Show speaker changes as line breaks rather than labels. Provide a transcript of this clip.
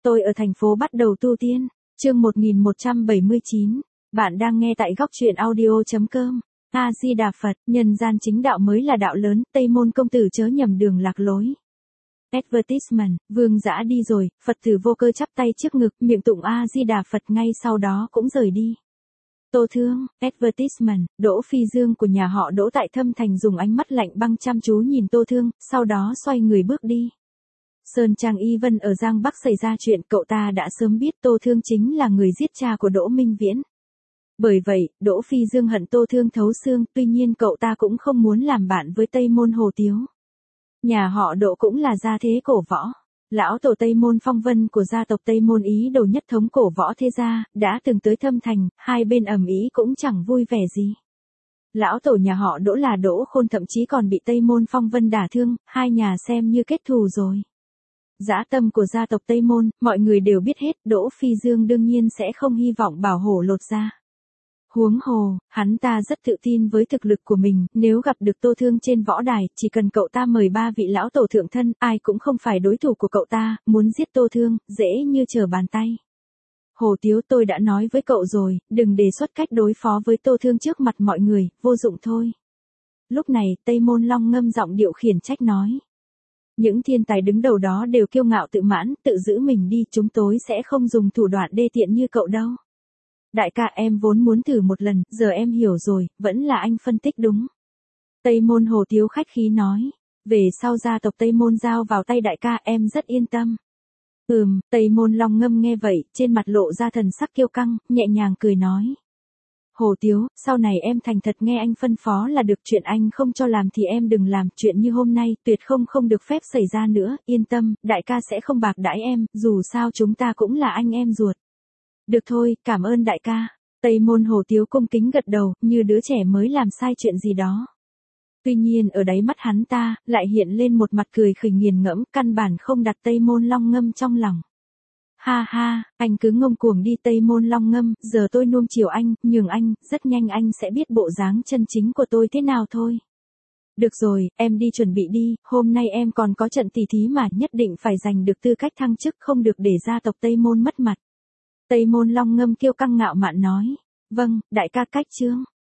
Tôi ở thành phố bắt đầu tu tiên. Chương 1179. Bạn đang nghe tại góc truyện audio.com. A Di Đà Phật, nhân gian chính đạo mới là đạo lớn, Tây Môn công tử chớ nhầm đường lạc lối. Advertisement, Vương Dã đi rồi, Phật tử Vô Cơ chắp tay trước ngực, miệng tụng A Di Đà Phật, ngay sau đó cũng rời đi. Tô Thương, Advertisement, Đỗ Phi Dương của nhà họ Đỗ tại Thâm Thành dùng ánh mắt lạnh băng chăm chú nhìn Tô Thương, sau đó xoay người bước đi. Sơn Trang Y Vân ở Giang Bắc xảy ra chuyện, cậu ta đã sớm biết Tô Thương chính là người giết cha của Đỗ Minh Viễn. Bởi vậy, Đỗ Phi Dương hận Tô Thương thấu xương, tuy nhiên cậu ta cũng không muốn làm bạn với Tây Môn Hồ Tiếu. Nhà họ Đỗ cũng là gia thế cổ võ. Lão tổ Tây Môn Phong Vân của gia tộc Tây Môn Ý Đồ nhất thống cổ võ thế gia, đã từng tới Thâm Thành, hai bên ầm ĩ cũng chẳng vui vẻ gì. Lão tổ nhà họ Đỗ là Đỗ Khôn thậm chí còn bị Tây Môn Phong Vân đả thương, hai nhà xem như kết thù rồi. Dã tâm của gia tộc Tây Môn, mọi người đều biết hết, Đỗ Phi Dương đương nhiên sẽ không hy vọng bảo hổ lột ra. Huống hồ, hắn ta rất tự tin với thực lực của mình, nếu gặp được Tô Thương trên võ đài, chỉ cần cậu ta mời ba vị lão tổ thượng thân, ai cũng không phải đối thủ của cậu ta, muốn giết Tô Thương, dễ như trở bàn tay. Hồ Tiếu, tôi đã nói với cậu rồi, đừng đề xuất cách đối phó với Tô Thương trước mặt mọi người, vô dụng thôi. Lúc này, Tây Môn Long ngâm giọng điệu khiển trách nói. Những thiên tài đứng đầu đó đều kiêu ngạo tự mãn, tự giữ mình đi, chúng tôi sẽ không dùng thủ đoạn đê tiện như cậu đâu. Đại ca, em vốn muốn thử một lần, giờ em hiểu rồi, vẫn là anh phân tích đúng. Tây Môn Hồ Tiếu khách khí nói, về sau gia tộc Tây Môn giao vào tay đại ca, em rất yên tâm. Tây Môn Long ngâm nghe vậy, trên mặt lộ ra thần sắc kiêu căng, nhẹ nhàng cười nói. Hồ Tiếu, sau này em thành thật nghe anh phân phó là được, chuyện anh không cho làm thì em đừng làm, chuyện như hôm nay, tuyệt không được phép xảy ra nữa, yên tâm, đại ca sẽ không bạc đãi em, dù sao chúng ta cũng là anh em ruột. Được thôi, cảm ơn đại ca. Tây Môn Hồ Tiếu cung kính gật đầu, như đứa trẻ mới làm sai chuyện gì đó. Tuy nhiên ở đáy mắt hắn ta, lại hiện lên một mặt cười khỉnh nghiền ngẫm, căn bản không đặt Tây Môn Long ngâm trong lòng. Ha ha, anh cứ ngông cuồng đi Tây Môn Long ngâm, giờ tôi nuông chiều anh, nhường anh, rất nhanh anh sẽ biết bộ dáng chân chính của tôi thế nào thôi. Được rồi, em đi chuẩn bị đi, hôm nay em còn có trận tỷ thí mà, nhất định phải giành được tư cách thăng chức, không được để gia tộc Tây Môn mất mặt. Tây Môn Long ngâm kiêu căng ngạo mạn nói. Vâng, đại ca, cách chương.